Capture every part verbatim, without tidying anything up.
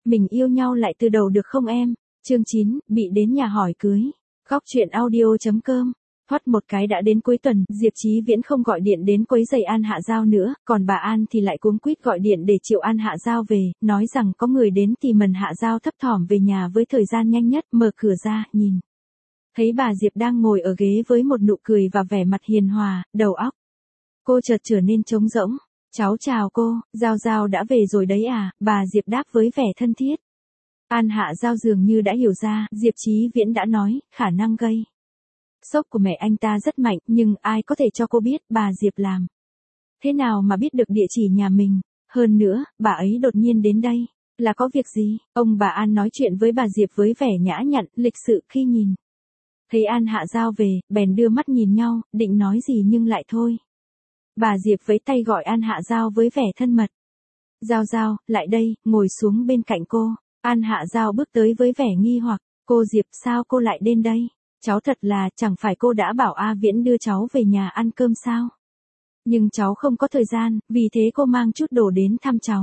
mình yêu nhau lại từ đầu được không em? Chương chín, bị đến nhà hỏi cưới. Góc truyện audio chấm com. Thoát một cái đã đến cuối tuần, Diệp Chí Viễn không gọi điện đến quấy rầy An Hạ Giao nữa, còn bà An thì lại cuống quýt gọi điện để triệu An Hạ Giao về, nói rằng có người đến tìm Mần Hạ Giao thấp thỏm về nhà với thời gian nhanh nhất, mở cửa ra, nhìn. Thấy bà Diệp đang ngồi ở ghế với một nụ cười và vẻ mặt hiền hòa, đầu óc cô chợt trở nên trống rỗng. Cháu chào cô, Giao Giao đã về rồi đấy à, bà Diệp đáp với vẻ thân thiết. An Hạ Giao dường như đã hiểu ra, Diệp Chí Viễn đã nói, khả năng gây sốc của mẹ anh ta rất mạnh, nhưng ai có thể cho cô biết bà Diệp làm thế nào mà biết được địa chỉ nhà mình. Hơn nữa, bà ấy đột nhiên đến đây, là có việc gì? Ông bà An nói chuyện với bà Diệp với vẻ nhã nhặn, lịch sự khi nhìn thấy An Hạ Giao về, bèn đưa mắt nhìn nhau, định nói gì nhưng lại thôi. Bà Diệp với tay gọi An Hạ Giao với vẻ thân mật. Giao Giao, lại đây, ngồi xuống bên cạnh cô. An Hạ Giao bước tới với vẻ nghi hoặc, cô Diệp sao cô lại đến đây? Cháu thật là, chẳng phải cô đã bảo A Viễn đưa cháu về nhà ăn cơm sao? Nhưng cháu không có thời gian, vì thế cô mang chút đồ đến thăm cháu.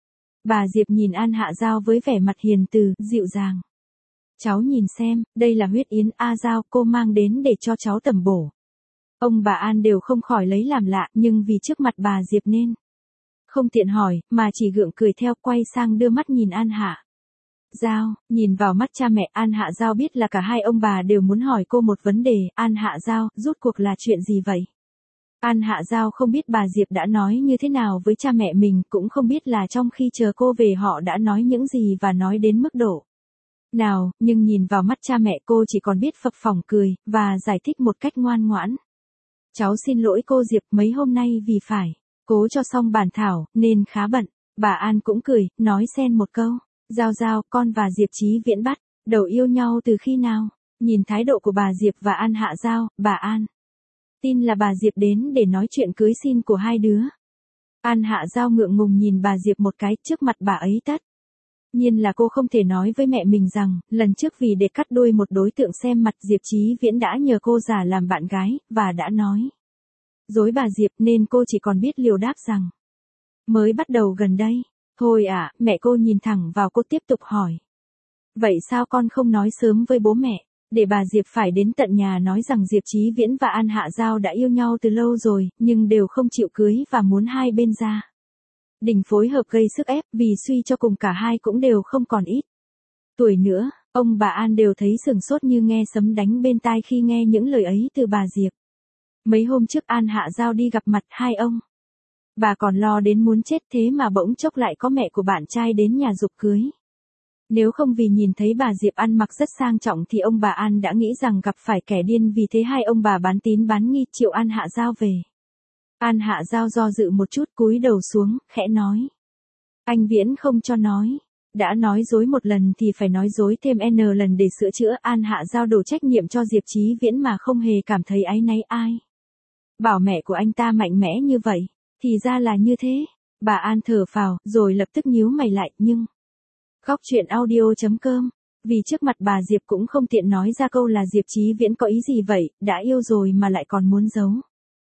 Bà Diệp nhìn An Hạ Giao với vẻ mặt hiền từ, dịu dàng. Cháu nhìn xem, đây là huyết yến A Giao cô mang đến để cho cháu tẩm bổ. Ông bà An đều không khỏi lấy làm lạ, nhưng vì trước mặt bà Diệp nên không tiện hỏi, mà chỉ gượng cười theo, quay sang đưa mắt nhìn An Hạ Giao. Nhìn vào mắt cha mẹ, An Hạ Giao biết là cả hai ông bà đều muốn hỏi cô một vấn đề. An Hạ Giao, rốt cuộc là chuyện gì vậy? An Hạ Giao không biết bà Diệp đã nói như thế nào với cha mẹ mình, cũng không biết là trong khi chờ cô về họ đã nói những gì và nói đến mức độ nào, nhưng nhìn vào mắt cha mẹ cô chỉ còn biết phập phỏng cười, và giải thích một cách ngoan ngoãn. Cháu xin lỗi cô Diệp, mấy hôm nay vì phải cố cho xong bản thảo, nên khá bận. Bà An cũng cười, nói xen một câu. Giao Giao, con và Diệp Chí Viễn bắt đầu yêu nhau từ khi nào? Nhìn thái độ của bà Diệp và An Hạ Giao, bà An tin là bà Diệp đến để nói chuyện cưới xin của hai đứa. An Hạ Giao ngượng ngùng nhìn bà Diệp một cái, trước mặt bà ấy tất nhiên là cô không thể nói với mẹ mình rằng, lần trước vì để cắt đuôi một đối tượng xem mặt Diệp Chí Viễn đã nhờ cô giả làm bạn gái, và đã nói dối bà Diệp, nên cô chỉ còn biết liều đáp rằng mới bắt đầu gần đây. Thôi à, mẹ cô nhìn thẳng vào cô tiếp tục hỏi. Vậy sao con không nói sớm với bố mẹ, để bà Diệp phải đến tận nhà nói rằng Diệp Chí Viễn và An Hạ Giao đã yêu nhau từ lâu rồi, nhưng đều không chịu cưới và muốn hai bên gia đình phối hợp gây sức ép, vì suy cho cùng cả hai cũng đều không còn ít tuổi nữa. Ông bà An đều thấy sửng sốt như nghe sấm đánh bên tai khi nghe những lời ấy từ bà Diệp. Mấy hôm trước An Hạ Giao đi gặp mặt hai ông bà còn lo đến muốn chết, thế mà bỗng chốc lại có mẹ của bạn trai đến nhà giục cưới. Nếu không vì nhìn thấy bà Diệp ăn mặc rất sang trọng thì ông bà An đã nghĩ rằng gặp phải kẻ điên, vì thế hai ông bà bán tín bán nghi triệu An Hạ Giao về. An Hạ Giao do dự một chút, cúi đầu xuống, khẽ nói. Anh Viễn không cho nói. Đã nói dối một lần thì phải nói dối thêm N lần để sửa chữa. An Hạ Giao đổ trách nhiệm cho Diệp Chí Viễn mà không hề cảm thấy áy náy. Ai bảo mẹ của anh ta mạnh mẽ như vậy? Thì ra là như thế. Bà An thở phào, rồi lập tức nhíu mày lại, nhưng góc truyện audio chấm com. Vì trước mặt bà Diệp cũng không tiện nói ra câu là Diệp Chí Viễn có ý gì vậy, đã yêu rồi mà lại còn muốn giấu.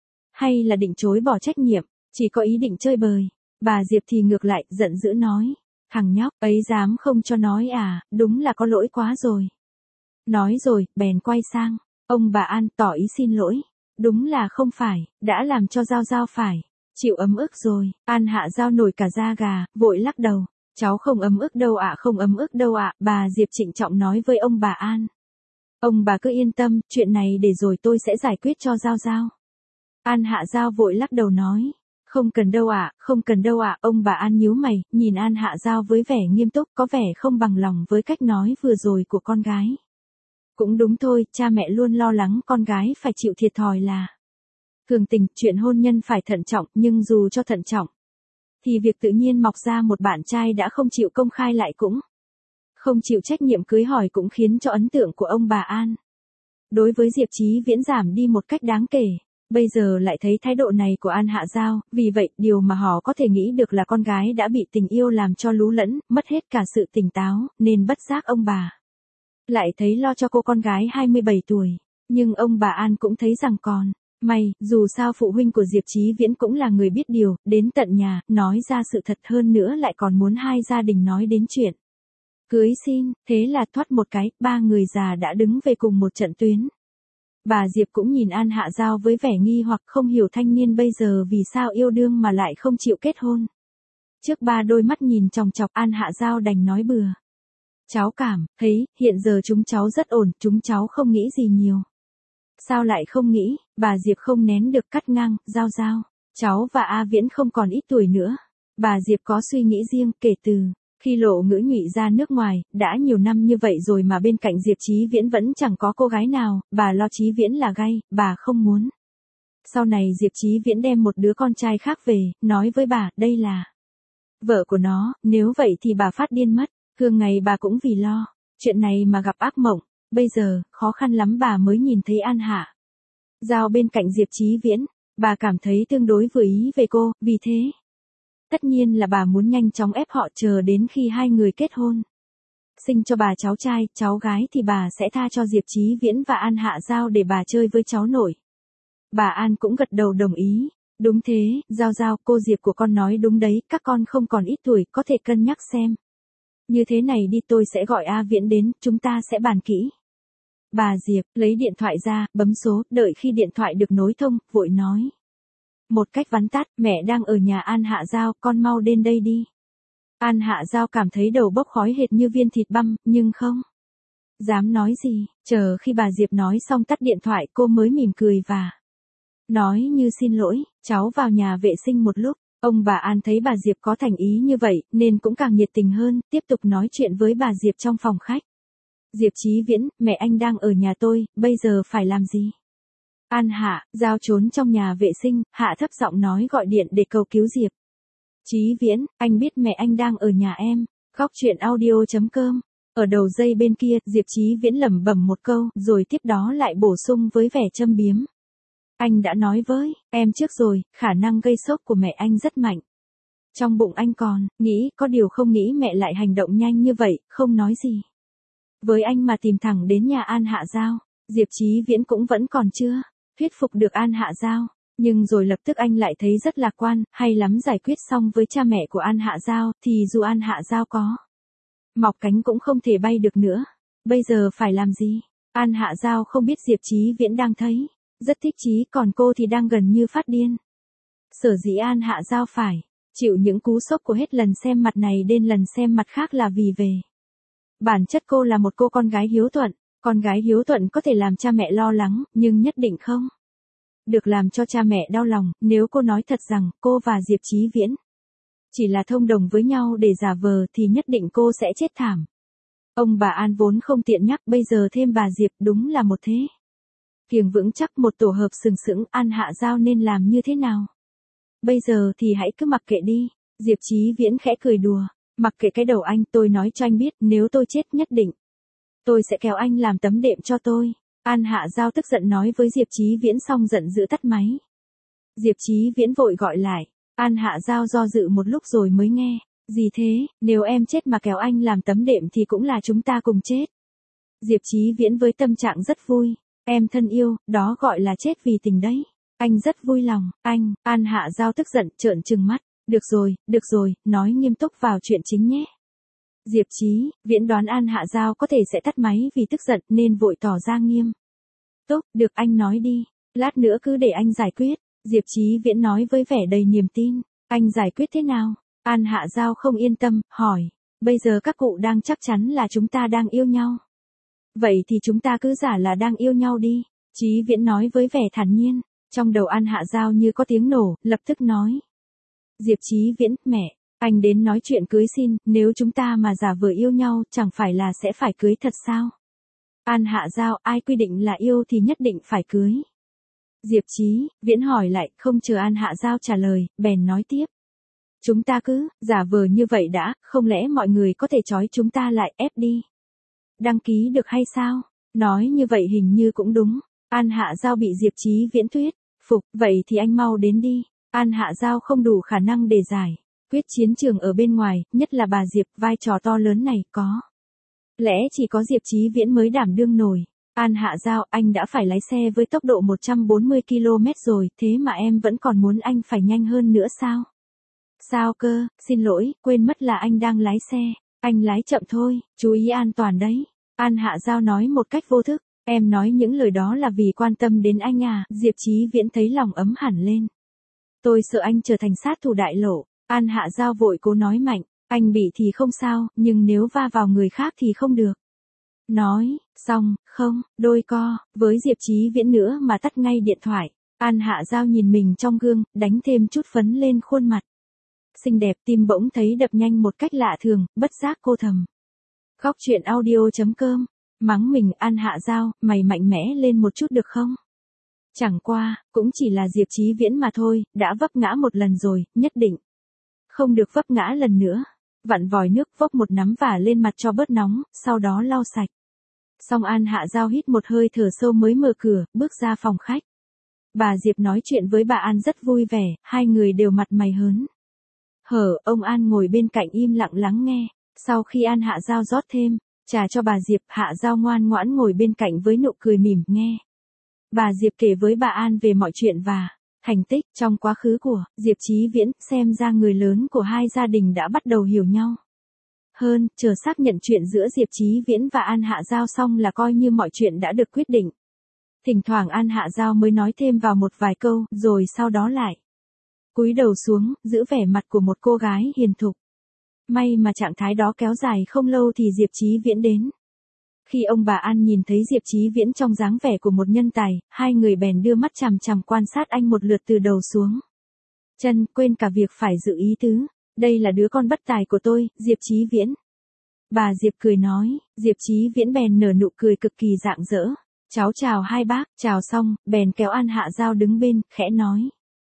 Hay là định chối bỏ trách nhiệm, chỉ có ý định chơi bời. Bà Diệp thì ngược lại, giận dữ nói. Thằng nhóc ấy dám không cho nói à, đúng là có lỗi quá rồi. Nói rồi, bèn quay sang ông bà An, tỏ ý xin lỗi. Đúng là không phải, đã làm cho Giao Giao phải chịu ấm ức rồi. An Hạ Giao nổi cả da gà, vội lắc đầu. Cháu không ấm ức đâu ạ, không ấm ức đâu ạ, bà Diệp trịnh trọng nói với ông bà An. Ông bà cứ yên tâm, chuyện này để rồi tôi sẽ giải quyết cho Giao Giao. An Hạ Giao vội lắc đầu nói. Không cần đâu ạ, không cần đâu ạ, ông bà An nhíu mày, nhìn An Hạ Giao với vẻ nghiêm túc, có vẻ không bằng lòng với cách nói vừa rồi của con gái. Cũng đúng thôi, cha mẹ luôn lo lắng con gái phải chịu thiệt thòi là thường tình, chuyện hôn nhân phải thận trọng, nhưng dù cho thận trọng thì việc tự nhiên mọc ra một bạn trai đã không chịu công khai lại cũng không chịu trách nhiệm cưới hỏi cũng khiến cho ấn tượng của ông bà An đối với Diệp Chí Viễn giảm đi một cách đáng kể. Bây giờ lại thấy thái độ này của An Hạ Giao, vì vậy điều mà họ có thể nghĩ được là con gái đã bị tình yêu làm cho lú lẫn, mất hết cả sự tỉnh táo, nên bất giác ông bà lại thấy lo cho cô con gái hai mươi bảy tuổi. Nhưng ông bà An cũng thấy rằng còn may, dù sao phụ huynh của Diệp Chí Viễn cũng là người biết điều, đến tận nhà, nói ra sự thật, hơn nữa lại còn muốn hai gia đình nói đến chuyện Cưới xin, thế là thoát một cái, ba người già đã đứng về cùng một trận tuyến. Bà Diệp cũng nhìn An Hạ Giao với vẻ nghi hoặc không hiểu thanh niên bây giờ vì sao yêu đương mà lại không chịu kết hôn. Trước ba đôi mắt nhìn chòng chọc An Hạ Giao đành nói bừa. Cháu cảm thấy, hiện giờ chúng cháu rất ổn, chúng cháu không nghĩ gì nhiều. Sao lại không nghĩ, bà Diệp không nén được cắt ngang, Giao Giao. Cháu và A Viễn không còn ít tuổi nữa. Bà Diệp có suy nghĩ riêng, kể từ khi Lộ Ngữ Nhụy ra nước ngoài, đã nhiều năm như vậy rồi mà bên cạnh Diệp Chí Viễn vẫn chẳng có cô gái nào, bà lo Chí Viễn là gay, bà không muốn. Sau này Diệp Chí Viễn đem một đứa con trai khác về, nói với bà, đây là vợ của nó, nếu vậy thì bà phát điên mất, thường ngày bà cũng vì lo chuyện này mà gặp ác mộng, bây giờ, khó khăn lắm bà mới nhìn thấy An Hạ Giao bên cạnh Diệp Chí Viễn, bà cảm thấy tương đối vừa ý về cô, vì thế tất nhiên là bà muốn nhanh chóng ép họ chờ đến khi hai người kết hôn. Sinh cho bà cháu trai, cháu gái thì bà sẽ tha cho Diệp Chí Viễn và An Hạ Giao để bà chơi với cháu nội. Bà An cũng gật đầu đồng ý. Đúng thế, Giao Giao, cô Diệp của con nói đúng đấy, các con không còn ít tuổi, có thể cân nhắc xem. Như thế này đi, tôi sẽ gọi A Viễn đến, chúng ta sẽ bàn kỹ. Bà Diệp, lấy điện thoại ra, bấm số, đợi khi điện thoại được nối thông, vội nói. Một cách vắn tắt, mẹ đang ở nhà An Hạ Giao, con mau đến đây đi. An Hạ Giao cảm thấy đầu bốc khói hệt như viên thịt băm, nhưng không dám nói gì, chờ khi bà Diệp nói xong tắt điện thoại cô mới mỉm cười và nói như xin lỗi, cháu vào nhà vệ sinh một lúc. Ông bà An thấy bà Diệp có thành ý như vậy, nên cũng càng nhiệt tình hơn, tiếp tục nói chuyện với bà Diệp trong phòng khách. Diệp Chí Viễn, mẹ anh đang ở nhà tôi, bây giờ phải làm gì? An Hạ Giao trốn trong nhà vệ sinh, hạ thấp giọng nói gọi điện để cầu cứu Diệp Chí Viễn, anh biết mẹ anh đang ở nhà em. Góc truyện audio chấm com. Ở đầu dây bên kia, Diệp Chí Viễn lẩm bẩm một câu, rồi tiếp đó lại bổ sung với vẻ châm biếm. Anh đã nói với em trước rồi, khả năng gây sốc của mẹ anh rất mạnh. Trong bụng anh còn nghĩ, có điều không nghĩ mẹ lại hành động nhanh như vậy, không nói gì với anh mà tìm thẳng đến nhà An Hạ Giao. Diệp Chí Viễn cũng vẫn còn chưa thuyết phục được An Hạ Giao, nhưng rồi lập tức anh lại thấy rất lạc quan, hay lắm giải quyết xong với cha mẹ của An Hạ Giao, thì dù An Hạ Giao có mọc cánh cũng không thể bay được nữa. Bây giờ phải làm gì? An Hạ Giao không biết Diệp Chí Viễn đang thấy rất thích chí, còn cô thì đang gần như phát điên. Sở dĩ An Hạ Giao phải chịu những cú sốc của hết lần xem mặt này đến lần xem mặt khác là vì về bản chất cô là một cô con gái hiếu thuận. Con gái hiếu thuận có thể làm cha mẹ lo lắng, nhưng nhất định không được làm cho cha mẹ đau lòng. Nếu cô nói thật rằng cô và Diệp Chí Viễn chỉ là thông đồng với nhau để giả vờ thì nhất định cô sẽ chết thảm. Ông bà An vốn không tiện nhắc, bây giờ thêm bà Diệp, đúng là một thế kiềng vững chắc, một tổ hợp sừng sững. An Hạ Giao nên làm như thế nào? Bây giờ thì hãy cứ mặc kệ đi. Diệp Chí Viễn khẽ cười đùa. Mặc kệ cái đầu anh, tôi nói cho anh biết, nếu tôi chết nhất định tôi sẽ kéo anh làm tấm đệm cho tôi. An Hạ Giao tức giận nói với Diệp Chí Viễn xong giận dữ tắt máy. Diệp Chí Viễn vội gọi lại. An Hạ Giao do dự một lúc rồi mới nghe. Gì thế, nếu em chết mà kéo anh làm tấm đệm thì cũng là chúng ta cùng chết. Diệp Chí Viễn với tâm trạng rất vui. Em thân yêu, đó gọi là chết vì tình đấy. Anh rất vui lòng. Anh, An Hạ Giao tức giận trợn trừng mắt. Được rồi, được rồi, nói nghiêm túc vào chuyện chính nhé. Diệp Chí Viễn đoán An Hạ Giao có thể sẽ tắt máy vì tức giận nên vội tỏ ra nghiêm túc. Được, anh nói đi, lát nữa cứ để anh giải quyết. Diệp Chí Viễn nói với vẻ đầy niềm tin. Anh giải quyết thế nào? An Hạ Giao không yên tâm, hỏi. Bây giờ các cụ đang chắc chắn là chúng ta đang yêu nhau. Vậy thì chúng ta cứ giả là đang yêu nhau đi. Chí Viễn nói với vẻ thản nhiên. Trong đầu An Hạ Giao như có tiếng nổ, lập tức nói. Diệp Chí Viễn, mẹ, anh đến nói chuyện cưới xin, nếu chúng ta mà giả vờ yêu nhau, chẳng phải là sẽ phải cưới thật sao? An Hạ Giao, ai quy định là yêu thì nhất định phải cưới? Diệp Chí Viễn hỏi lại, không chờ An Hạ Giao trả lời, bèn nói tiếp. Chúng ta cứ giả vờ như vậy đã, không lẽ mọi người có thể trói chúng ta lại, ép đi đăng ký được hay sao? Nói như vậy hình như cũng đúng. An Hạ Giao bị Diệp Chí Viễn thuyết phục, vậy thì anh mau đến đi. An Hạ Giao không đủ khả năng để giải quyết chiến trường ở bên ngoài, nhất là bà Diệp, vai trò to lớn này, có lẽ chỉ có Diệp Chí Viễn mới đảm đương nổi. An Hạ Giao, anh đã phải lái xe với tốc độ một trăm bốn mươi ki lô mét rồi, thế mà em vẫn còn muốn anh phải nhanh hơn nữa sao? Sao cơ, xin lỗi, quên mất là anh đang lái xe. Anh lái chậm thôi, chú ý an toàn đấy. An Hạ Giao nói một cách vô thức. Em nói những lời đó là vì quan tâm đến anh à, Diệp Chí Viễn thấy lòng ấm hẳn lên. Tôi sợ anh trở thành sát thủ đại lộ. An Hạ Giao vội cố nói mạnh, anh bị thì không sao, nhưng nếu va vào người khác thì không được. Nói, xong, không, đôi co, với Diệp Chí Viễn nữa mà tắt ngay điện thoại. An Hạ Giao nhìn mình trong gương, đánh thêm chút phấn lên khuôn mặt. Xinh đẹp, tim bỗng thấy đập nhanh một cách lạ thường, bất giác cô thầm. Góc truyện audio chấm com, mắng mình An Hạ Giao, mày mạnh mẽ lên một chút được không? Chẳng qua, cũng chỉ là Diệp Chí Viễn mà thôi, đã vấp ngã một lần rồi, nhất định. Không được vấp ngã lần nữa. Vặn vòi nước vốc một nắm vả lên mặt cho bớt nóng, sau đó lau sạch. Xong An Hạ Giao hít một hơi thở sâu mới mở cửa, bước ra phòng khách. Bà Diệp nói chuyện với bà An rất vui vẻ, hai người đều mặt mày hớn hở, ông An ngồi bên cạnh im lặng lắng nghe. Sau khi An Hạ Giao rót thêm trà cho bà Diệp, Hạ Giao ngoan ngoãn ngồi bên cạnh với nụ cười mỉm nghe. Bà Diệp kể với bà An về mọi chuyện và thành tích trong quá khứ của Diệp Chí Viễn, xem ra người lớn của hai gia đình đã bắt đầu hiểu nhau hơn, chờ xác nhận chuyện giữa Diệp Chí Viễn và An Hạ Giao xong là coi như mọi chuyện đã được quyết định. Thỉnh thoảng An Hạ Giao mới nói thêm vào một vài câu, rồi sau đó lại cúi đầu xuống, giữ vẻ mặt của một cô gái hiền thục. May mà trạng thái đó kéo dài không lâu thì Diệp Chí Viễn đến. Khi ông bà An nhìn thấy Diệp Chí Viễn trong dáng vẻ của một nhân tài, hai người bèn đưa mắt chằm chằm quan sát anh một lượt từ đầu xuống chân, quên cả việc phải dự ý tứ. Đây là đứa con bất tài của tôi, Diệp Chí Viễn. Bà Diệp cười nói, Diệp Chí Viễn bèn nở nụ cười cực kỳ rạng rỡ. Cháu chào hai bác, chào xong, bèn kéo An Hạ Giao đứng bên, khẽ nói.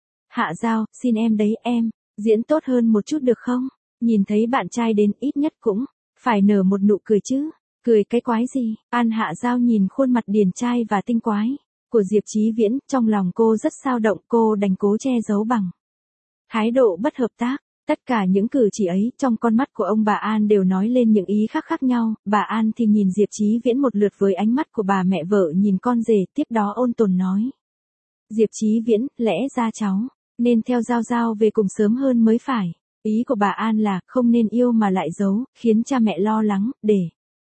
Hạ Giao, xin em đấy em, diễn tốt hơn một chút được không? Nhìn thấy bạn trai đến ít nhất cũng phải nở một nụ cười chứ. Cười cái quái gì? An Hạ Giao nhìn khuôn mặt điển trai và tinh quái của Diệp Chí Viễn, trong lòng cô rất xao động, cô đành cố che giấu bằng thái độ bất hợp tác. Tất cả những cử chỉ ấy trong con mắt của ông bà An đều nói lên những ý khác khác nhau. Bà An thì nhìn Diệp Chí Viễn một lượt với ánh mắt của bà mẹ vợ nhìn con rể, tiếp đó ôn tồn nói. Diệp Chí Viễn, lẽ ra cháu nên theo Giao Giao về cùng sớm hơn mới phải. Ý của bà An là không nên yêu mà lại giấu, khiến cha mẹ lo lắng, để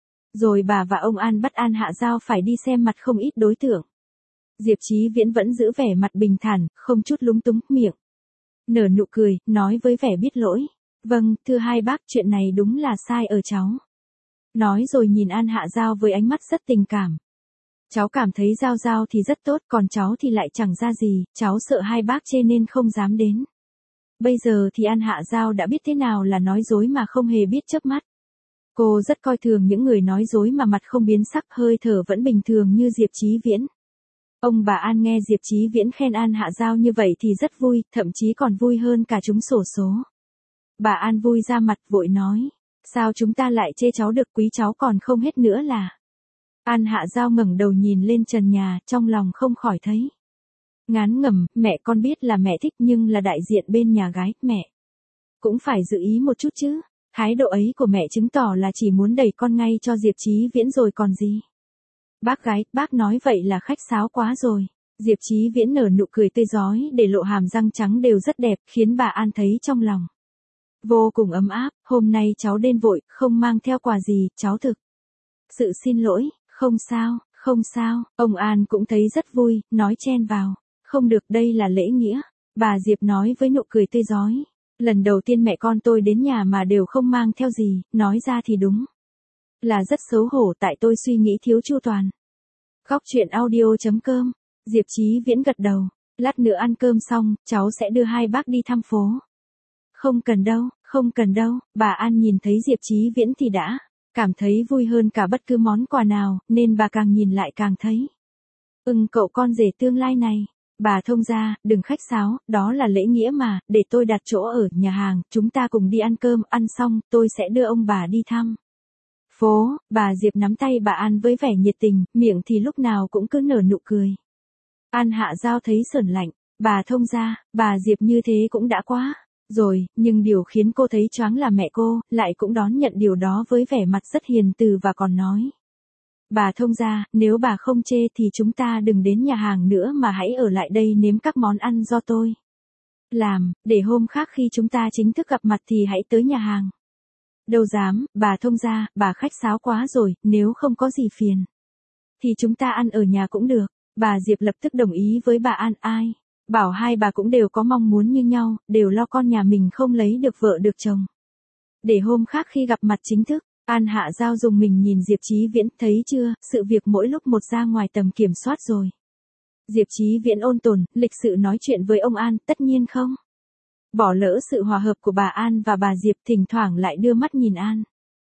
rồi bà và ông An bắt An Hạ Giao phải đi xem mặt không ít đối tượng. Diệp Chí Viễn vẫn giữ vẻ mặt bình thản, không chút lúng túng, miệng nở nụ cười, nói với vẻ biết lỗi. Vâng, thưa hai bác, chuyện này đúng là sai ở cháu. Nói rồi nhìn An Hạ Giao với ánh mắt rất tình cảm. Cháu cảm thấy Giao Giao thì rất tốt, còn cháu thì lại chẳng ra gì, cháu sợ hai bác chê nên không dám đến. Bây giờ thì An Hạ Giao đã biết thế nào là nói dối mà không hề biết chớp mắt. Cô rất coi thường những người nói dối mà mặt không biến sắc, hơi thở vẫn bình thường như Diệp Chí Viễn. Ông bà An nghe Diệp Chí Viễn khen An Hạ Giao như vậy thì rất vui, thậm chí còn vui hơn cả trúng xổ số. Bà An vui ra mặt vội nói, sao chúng ta lại chê cháu được, quý cháu còn không hết nữa là. An Hạ Giao ngẩng đầu nhìn lên trần nhà, trong lòng không khỏi thấy ngán ngẩm, mẹ con biết là mẹ thích nhưng là đại diện bên nhà gái, mẹ cũng phải giữ ý một chút chứ. Thái độ ấy của mẹ chứng tỏ là chỉ muốn đẩy con ngay cho Diệp Chí Viễn rồi còn gì. Bác gái, bác nói vậy là khách sáo quá rồi. Diệp Chí Viễn nở nụ cười tươi rói để lộ hàm răng trắng đều rất đẹp, khiến bà An thấy trong lòng vô cùng ấm áp. Hôm nay cháu đến vội, không mang theo quà gì, cháu thực sự xin lỗi. Không sao, không sao. Ông An cũng thấy rất vui, nói chen vào. Không được, đây là lễ nghĩa. Bà Diệp nói với nụ cười tươi rói. Lần đầu tiên mẹ con tôi đến nhà mà đều không mang theo gì, nói ra thì đúng là rất xấu hổ, tại tôi suy nghĩ thiếu chu toàn. Góc truyện audio chấm com. Diệp Chí Viễn gật đầu. Lát nữa ăn cơm xong, cháu sẽ đưa hai bác đi thăm phố. Không cần đâu, không cần đâu. Bà An nhìn thấy Diệp Chí Viễn thì đã cảm thấy vui hơn cả bất cứ món quà nào, nên bà càng nhìn lại càng thấy ưng cậu con rể tương lai này. Bà thông gia, đừng khách sáo, đó là lễ nghĩa mà, để tôi đặt chỗ ở nhà hàng, chúng ta cùng đi ăn cơm, ăn xong, tôi sẽ đưa ông bà đi thăm phố. Bà Diệp nắm tay bà An với vẻ nhiệt tình, miệng thì lúc nào cũng cứ nở nụ cười. An Hạ Giao thấy sởn lạnh, bà thông gia, bà Diệp như thế cũng đã quá rồi, nhưng điều khiến cô thấy choáng là mẹ cô lại cũng đón nhận điều đó với vẻ mặt rất hiền từ và còn nói. Bà thông gia, nếu bà không chê thì chúng ta đừng đến nhà hàng nữa mà hãy ở lại đây nếm các món ăn do tôi làm, để hôm khác khi chúng ta chính thức gặp mặt thì hãy tới nhà hàng. Đâu dám, bà thông gia, bà khách sáo quá rồi, nếu không có gì phiền. Thì chúng ta ăn ở nhà cũng được. Bà Diệp lập tức đồng ý với bà An. Ai? Bảo hai bà cũng đều có mong muốn như nhau, đều lo con nhà mình không lấy được vợ được chồng. Để hôm khác khi gặp mặt chính thức, An Hạ Giao dùng mình nhìn Diệp Chí Viễn, thấy chưa, sự việc mỗi lúc một ra ngoài tầm kiểm soát rồi. Diệp Chí Viễn ôn tồn, lịch sự nói chuyện với ông An, tất nhiên không. Bỏ lỡ sự hòa hợp của bà An và bà Diệp, thỉnh thoảng lại đưa mắt nhìn An.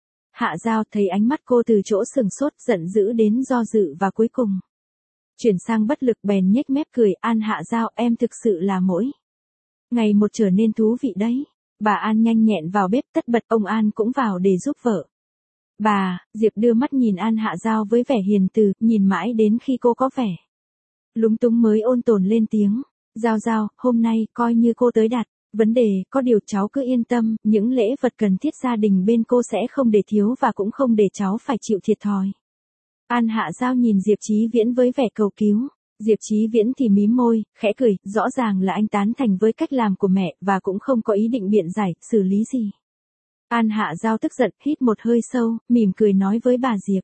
Hạ Giao thấy ánh mắt cô từ chỗ sừng sốt, giận dữ đến do dự và cuối cùng chuyển sang bất lực, bèn nhếch mép cười. An Hạ Giao, em thực sự là mỗi ngày một trở nên thú vị đấy. Bà An nhanh nhẹn vào bếp, tất bật ông An cũng vào để giúp vợ. Bà, Diệp đưa mắt nhìn An Hạ Giao với vẻ hiền từ, nhìn mãi đến khi cô có vẻ lúng túng mới ôn tồn lên tiếng. Giao Giao, hôm nay coi như cô tới đặt vấn đề, có điều cháu cứ yên tâm, những lễ vật cần thiết gia đình bên cô sẽ không để thiếu và cũng không để cháu phải chịu thiệt thòi. An Hạ Giao nhìn Diệp Chí Viễn với vẻ cầu cứu. Diệp Chí Viễn thì mím môi, khẽ cười, rõ ràng là anh tán thành với cách làm của mẹ và cũng không có ý định biện giải, xử lý gì. An Hạ Giao tức giận, hít một hơi sâu, mỉm cười nói với bà Diệp.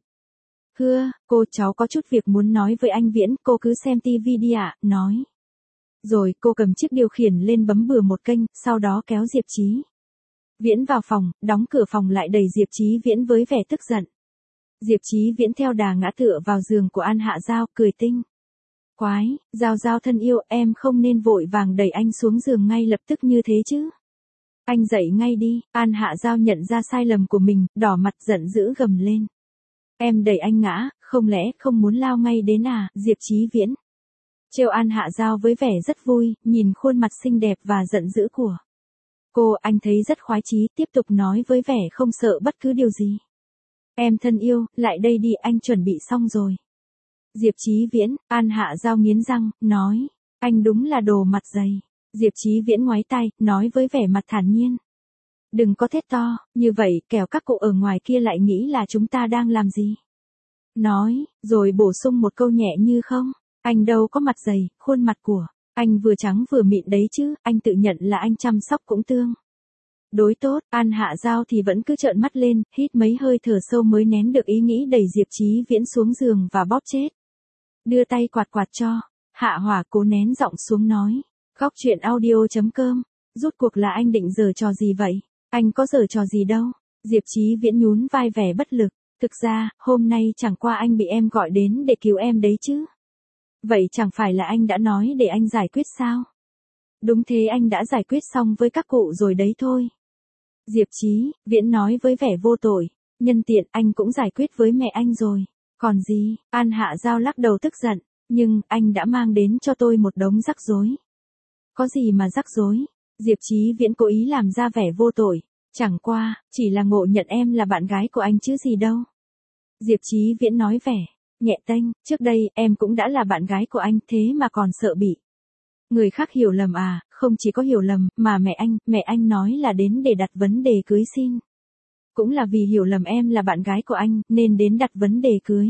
Hưa, cô cháu có chút việc muốn nói với anh Viễn, cô cứ xem tivi đi ạ, nói. Rồi cô cầm chiếc điều khiển lên bấm bừa một kênh, sau đó kéo Diệp Chí Viễn vào phòng, đóng cửa phòng lại đẩy Diệp Chí Viễn với vẻ tức giận. Diệp Chí Viễn theo đà ngã tựa vào giường của An Hạ Giao, cười tinh. Quái, Giao Giao thân yêu, em không nên vội vàng đẩy anh xuống giường ngay lập tức như thế chứ. Anh dậy ngay đi. An Hạ Giao nhận ra sai lầm của mình, đỏ mặt giận dữ gầm lên. Em đẩy anh ngã, không lẽ không muốn lao ngay đến à? Diệp Chí Viễn trêu An Hạ Giao với vẻ rất vui, nhìn khuôn mặt xinh đẹp và giận dữ của cô, anh thấy rất khoái chí, tiếp tục nói với vẻ không sợ bất cứ điều gì. Em thân yêu, lại đây đi, anh chuẩn bị xong rồi. Diệp Chí Viễn, An Hạ Giao nghiến răng, nói, anh đúng là đồ mặt dày. Diệp Chí Viễn ngoái tay, nói với vẻ mặt thản nhiên. Đừng có thét to, như vậy kẻo các cụ ở ngoài kia lại nghĩ là chúng ta đang làm gì. Nói, rồi bổ sung một câu nhẹ như không. Anh đâu có mặt dày, khuôn mặt của anh vừa trắng vừa mịn đấy chứ, anh tự nhận là anh chăm sóc cũng tương đối tốt. An Hạ Giao thì vẫn cứ trợn mắt lên, hít mấy hơi thở sâu mới nén được ý nghĩ đẩy Diệp Chí Viễn xuống giường và bóp chết. Đưa tay quạt quạt cho. Hạ Hỏa cố nén giọng xuống nói. Góc truyện audio chấm com. Rút cuộc là anh định giở trò gì vậy? Anh có giở trò gì đâu. Diệp Chí Viễn nhún vai vẻ bất lực. Thực ra, hôm nay chẳng qua anh bị em gọi đến để cứu em đấy chứ. Vậy chẳng phải là anh đã nói để anh giải quyết sao? Đúng thế, anh đã giải quyết xong với các cụ rồi đấy thôi. Diệp Chí Viễn nói với vẻ vô tội. Nhân tiện anh cũng giải quyết với mẹ anh rồi. Còn gì? An Hạ Giao lắc đầu tức giận. Nhưng, anh đã mang đến cho tôi một đống rắc rối. Có gì mà rắc rối? Diệp Chí Viễn cố ý làm ra vẻ vô tội. Chẳng qua, chỉ là ngộ nhận em là bạn gái của anh chứ gì đâu. Diệp Chí Viễn nói vẻ nhẹ tênh, trước đây em cũng đã là bạn gái của anh, thế mà còn sợ bị người khác hiểu lầm à? Không chỉ có hiểu lầm, mà mẹ anh, mẹ anh nói là đến để đặt vấn đề cưới xin. Cũng là vì hiểu lầm em là bạn gái của anh, nên đến đặt vấn đề cưới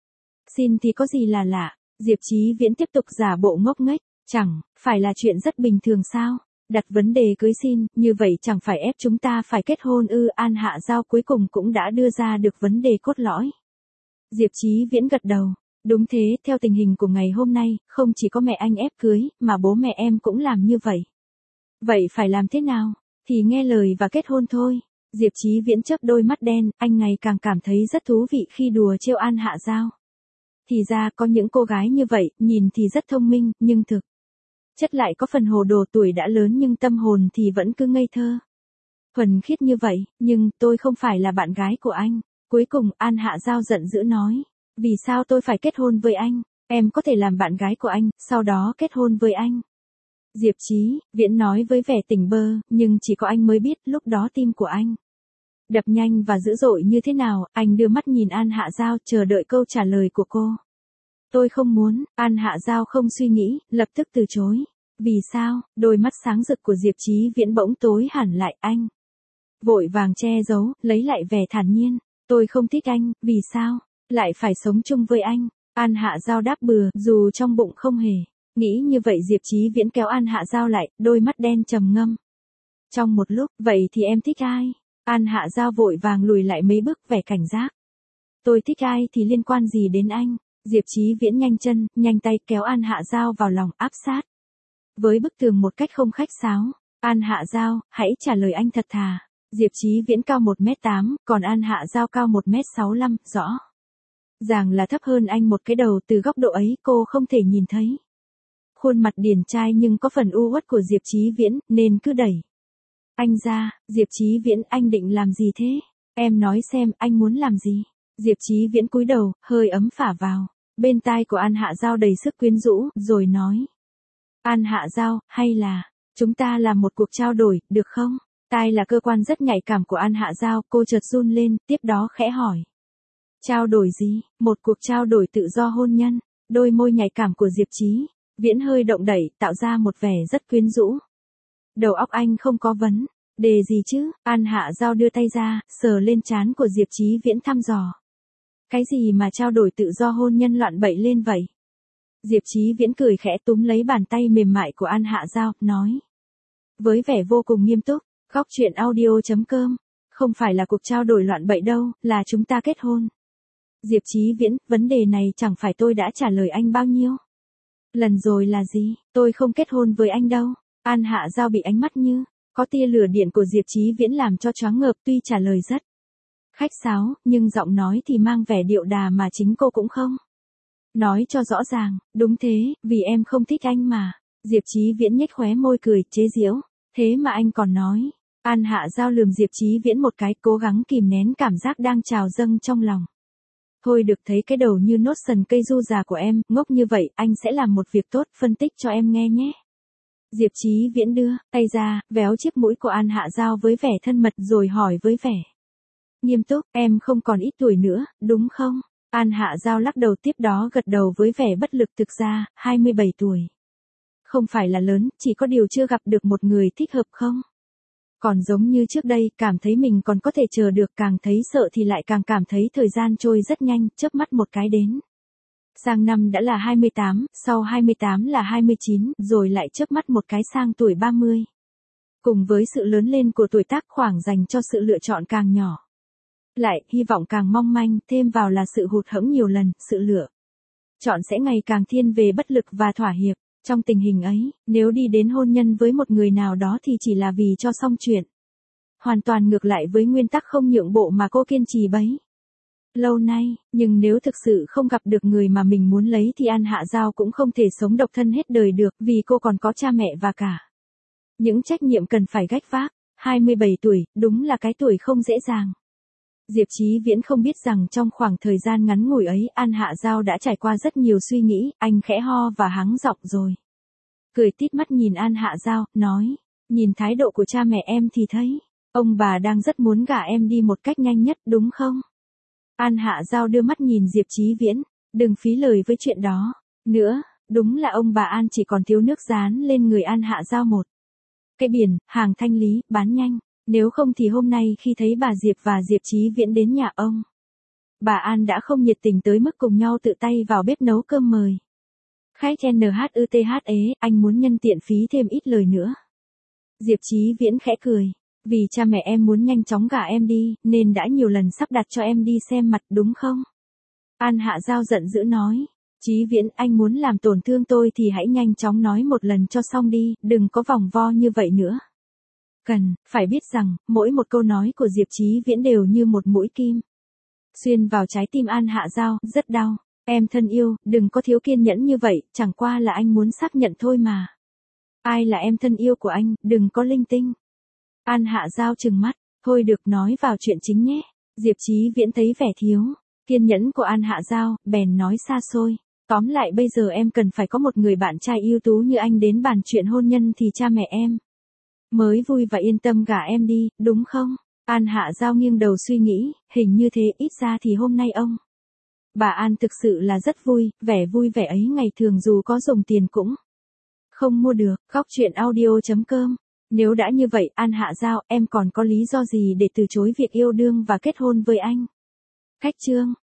xin thì có gì là lạ. Diệp Chí Viễn tiếp tục giả bộ ngốc nghếch, chẳng phải là chuyện rất bình thường sao? Đặt vấn đề cưới xin, như vậy chẳng phải ép chúng ta phải kết hôn ư? An Hạ Giao cuối cùng cũng đã đưa ra được vấn đề cốt lõi. Diệp Chí Viễn gật đầu. Đúng thế, theo tình hình của ngày hôm nay, không chỉ có mẹ anh ép cưới, mà bố mẹ em cũng làm như vậy. Vậy phải làm thế nào? Thì nghe lời và kết hôn thôi. Diệp Chí Viễn chớp đôi mắt đen, anh ngày càng cảm thấy rất thú vị khi đùa trêu An Hạ Giao. Thì ra có những cô gái như vậy, nhìn thì rất thông minh, nhưng thực chất lại có phần hồ đồ, tuổi đã lớn nhưng tâm hồn thì vẫn cứ ngây thơ thuần khiết như vậy. Nhưng tôi không phải là bạn gái của anh. Cuối cùng An Hạ Giao giận dữ nói. Vì sao tôi phải kết hôn với anh? Em có thể làm bạn gái của anh, sau đó kết hôn với anh. Diệp Chí Viễn nói với vẻ tỉnh bơ, nhưng chỉ có anh mới biết lúc đó tim của anh đập nhanh và dữ dội như thế nào. Anh đưa mắt nhìn An Hạ Giao, chờ đợi câu trả lời của cô. Tôi không muốn. An Hạ Giao không suy nghĩ, lập tức từ chối. Vì sao? Đôi mắt sáng rực của Diệp Chí Viễn bỗng tối hẳn lại. Anh vội vàng che giấu, lấy lại vẻ thản nhiên. Tôi không thích anh. Vì sao lại phải sống chung với anh? An Hạ Giao đáp bừa, dù trong bụng không hề nghĩ như vậy. Diệp Chí Viễn kéo An Hạ Giao lại, đôi mắt đen trầm ngâm. Trong một lúc, vậy thì em thích ai? An Hạ Giao vội vàng lùi lại mấy bước vẻ cảnh giác. Tôi thích ai thì liên quan gì đến anh? Diệp Chí Viễn nhanh chân, nhanh tay kéo An Hạ Giao vào lòng áp sát. Với bức tường một cách không khách sáo. An Hạ Giao, hãy trả lời anh thật thà. Diệp Chí Viễn cao một mét tám, còn An Hạ Giao cao một mét sáu lăm, rõ ràng là thấp hơn anh một cái đầu, từ góc độ ấy cô không thể nhìn thấy. Khuôn mặt điển trai nhưng có phần u uất của Diệp Chí Viễn, nên cứ đẩy anh ra. Diệp Chí Viễn, anh định làm gì thế? Em nói xem, anh muốn làm gì? Diệp Chí Viễn cúi đầu, hơi ấm phả vào bên tai của An Hạ Giao đầy sức quyến rũ, rồi nói. An Hạ Giao, hay là chúng ta làm một cuộc trao đổi, được không? Tai là cơ quan rất nhạy cảm của An Hạ Giao, cô chợt run lên, tiếp đó khẽ hỏi. Trao đổi gì? Một cuộc trao đổi tự do hôn nhân. Đôi môi nhạy cảm của Diệp Chí Viễn hơi động đẩy, tạo ra một vẻ rất quyến rũ. Đầu óc anh không có vấn đề gì chứ? An Hạ Giao đưa tay ra, sờ lên trán của Diệp Chí Viễn thăm dò. Cái gì mà trao đổi tự do hôn nhân loạn bậy lên vậy? Diệp Chí Viễn cười khẽ túm lấy bàn tay mềm mại của An Hạ Giao, nói. Với vẻ vô cùng nghiêm túc, góc chuyện audio chấm com. Không phải là cuộc trao đổi loạn bậy đâu, là chúng ta kết hôn. Diệp Chí Viễn, vấn đề này chẳng phải tôi đã trả lời anh bao nhiêu lần rồi là gì? Tôi không kết hôn với anh đâu. An Hạ Giao bị ánh mắt như có tia lửa điện của Diệp Chí Viễn làm cho choáng ngợp, tuy trả lời rất khách sáo, nhưng giọng nói thì mang vẻ điệu đà mà chính cô cũng không nói cho rõ ràng. Đúng thế, vì em không thích anh mà. Diệp Chí Viễn nhếch khóe môi cười, chế giễu. Thế mà anh còn nói. An Hạ Giao lườm Diệp Chí Viễn một cái, cố gắng kìm nén cảm giác đang trào dâng trong lòng. Thôi được, thấy cái đầu như nốt sần cây du già của em, ngốc như vậy, anh sẽ làm một việc tốt, phân tích cho em nghe nhé. Diệp Chí Viễn đưa tay ra, véo chiếc mũi của An Hạ Giao với vẻ thân mật, rồi hỏi với vẻ nghiêm túc, em không còn ít tuổi nữa, đúng không? An Hạ Giao lắc đầu, tiếp đó gật đầu với vẻ bất lực. Thực ra, hai mươi bảy tuổi. Không phải là lớn, chỉ có điều chưa gặp được một người thích hợp không? Còn giống như trước đây, cảm thấy mình còn có thể chờ được, càng thấy sợ thì lại càng cảm thấy thời gian trôi rất nhanh, chớp mắt một cái đến. Sang năm đã là hai mươi tám, sau hai mươi tám là hai mươi chín, rồi lại chớp mắt một cái sang tuổi ba mươi. Cùng với sự lớn lên của tuổi tác, khoảng dành cho sự lựa chọn càng nhỏ lại, hy vọng càng mong manh, thêm vào là sự hụt hẫng nhiều lần, sự lựa chọn sẽ ngày càng thiên về bất lực và thỏa hiệp. Trong tình hình ấy, nếu đi đến hôn nhân với một người nào đó thì chỉ là vì cho xong chuyện. Hoàn toàn ngược lại với nguyên tắc không nhượng bộ mà cô kiên trì bấy lâu nay. Nhưng nếu thực sự không gặp được người mà mình muốn lấy thì An Hạ Giao cũng không thể sống độc thân hết đời được, vì cô còn có cha mẹ và cả những trách nhiệm cần phải gánh vác. hai mươi bảy tuổi, đúng là cái tuổi không dễ dàng. Diệp Chí Viễn không biết rằng trong khoảng thời gian ngắn ngủi ấy, An Hạ Giao đã trải qua rất nhiều suy nghĩ. Anh khẽ ho và hắng giọng rồi cười tít mắt nhìn An Hạ Giao, nói. Nhìn thái độ của cha mẹ em thì thấy ông bà đang rất muốn gả em đi một cách nhanh nhất, đúng không? An Hạ Giao đưa mắt nhìn Diệp Chí Viễn. Đừng phí lời với chuyện đó nữa. Đúng là ông bà An chỉ còn thiếu nước dán lên người An Hạ Giao một cái biển, hàng thanh lý, bán nhanh. Nếu không thì hôm nay khi thấy bà Diệp và Diệp Chí Viễn đến nhà ông, bà An đã không nhiệt tình tới mức cùng nhau tự tay vào bếp nấu cơm mời khách. en hát ư tê hát ế, anh muốn nhân tiện phí thêm ít lời nữa. Diệp Chí Viễn khẽ cười. Vì cha mẹ em muốn nhanh chóng gả em đi, nên đã nhiều lần sắp đặt cho em đi xem mặt, đúng không? An Hạ Giao giận dữ nói. Chí Viễn, anh muốn làm tổn thương tôi thì hãy nhanh chóng nói một lần cho xong đi, đừng có vòng vo như vậy nữa. Cần phải biết rằng, mỗi một câu nói của Diệp Chí Viễn đều như một mũi kim xuyên vào trái tim An Hạ Giao, rất đau. Em thân yêu, đừng có thiếu kiên nhẫn như vậy, chẳng qua là anh muốn xác nhận thôi mà. Ai là em thân yêu của anh, đừng có linh tinh. An Hạ Giao trừng mắt. Thôi được, nói vào chuyện chính nhé. Diệp Chí Viễn thấy vẻ thiếu kiên nhẫn của An Hạ Giao, bèn nói xa xôi. Tóm lại bây giờ em cần phải có một người bạn trai ưu tú như anh đến bàn chuyện hôn nhân thì cha mẹ em mới vui và yên tâm gả em đi, đúng không? An Hạ Giao nghiêng đầu suy nghĩ, hình như thế, ít ra thì hôm nay ông bà An thực sự là rất vui, vẻ vui vẻ ấy ngày thường dù có dùng tiền cũng không mua được. Góc chuyện audio chấm com. Nếu đã như vậy, An Hạ Giao, em còn có lý do gì để từ chối việc yêu đương và kết hôn với anh? Khách chương.